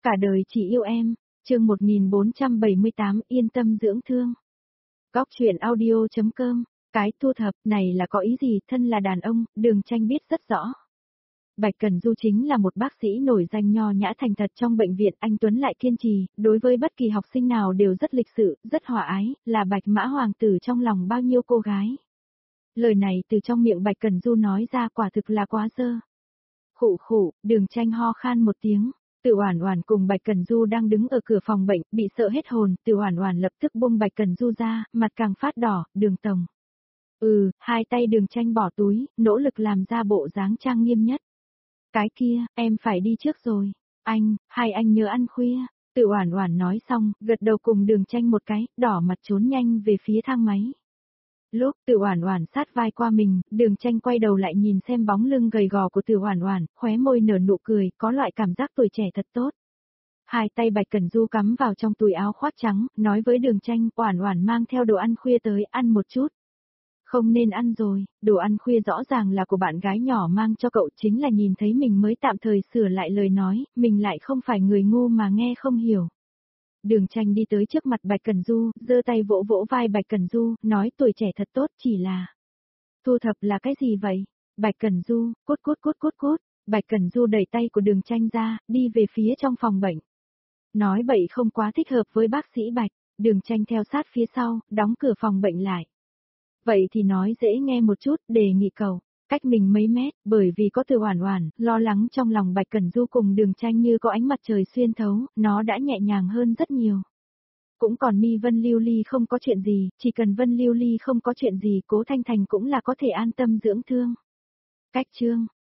Cả đời chỉ yêu em, chương 1478 yên tâm dưỡng thương. Góc chuyện audio.com, cái thu thập này là có ý gì, thân là đàn ông, Đường Tranh biết rất rõ. Bạch Cẩn Du chính là một bác sĩ nổi danh nho nhã thành thật trong bệnh viện, anh Tuấn lại kiên trì, đối với bất kỳ học sinh nào đều rất lịch sự, rất hòa ái, là Bạch Mã Hoàng tử trong lòng bao nhiêu cô gái. Lời này từ trong miệng Bạch Cẩn Du nói ra quả thực là quá dơ. Khụ khụ, Đường Tranh ho khan một tiếng. Từ Oản Oản cùng Bạch Cẩn Du đang đứng ở cửa phòng bệnh, bị sợ hết hồn, Từ Oản Oản lập tức buông Bạch Cẩn Du ra, mặt càng phát đỏ, Đường tổng. Hai tay Đường Tranh bỏ túi, nỗ lực làm ra bộ dáng trang nghiêm nhất. Cái kia, em phải đi trước rồi. Hai anh nhớ ăn khuya. Từ Oản Oản nói xong, gật đầu cùng Đường Tranh một cái, đỏ mặt trốn nhanh về phía thang máy. Lúc Từ Oản Oản sát vai qua mình, Đường Tranh quay đầu lại nhìn xem bóng lưng gầy gò của Từ Oản Oản, khóe môi nở nụ cười, có loại cảm giác tuổi trẻ thật tốt. Hai tay Bạch Cẩn Du cắm vào trong túi áo khoác trắng, nói với Đường Tranh, Oản Oản mang theo đồ ăn khuya tới, ăn một chút. Không nên ăn rồi, đồ ăn khuya rõ ràng là của bạn gái nhỏ mang cho cậu, chính là nhìn thấy mình mới tạm thời sửa lại lời nói, mình lại không phải người ngu mà nghe không hiểu. Đường Tranh đi tới trước mặt Bạch Cẩn Du, giơ tay vỗ vỗ vai Bạch Cẩn Du, nói tuổi trẻ thật tốt, chỉ là... Thu thập là cái gì vậy? Bạch Cẩn Du, cút. Bạch Cẩn Du đẩy tay của Đường Tranh ra, đi về phía trong phòng bệnh. Nói bậy không quá thích hợp với bác sĩ Bạch, Đường Tranh theo sát phía sau, đóng cửa phòng bệnh lại. Vậy thì nói dễ nghe một chút, đề nghị cầu. Cách mình mấy mét, bởi vì có Từ Oản Oản, lo lắng trong lòng Bạch Cẩn Du cùng Đường Tranh như có ánh mặt trời xuyên thấu, nó đã nhẹ nhàng hơn rất nhiều. Cũng còn Mi Vân Lưu Ly không có chuyện gì, chỉ cần Vân Lưu Ly không có chuyện gì, Cố Thanh Thành cũng là có thể an tâm dưỡng thương. Cách chương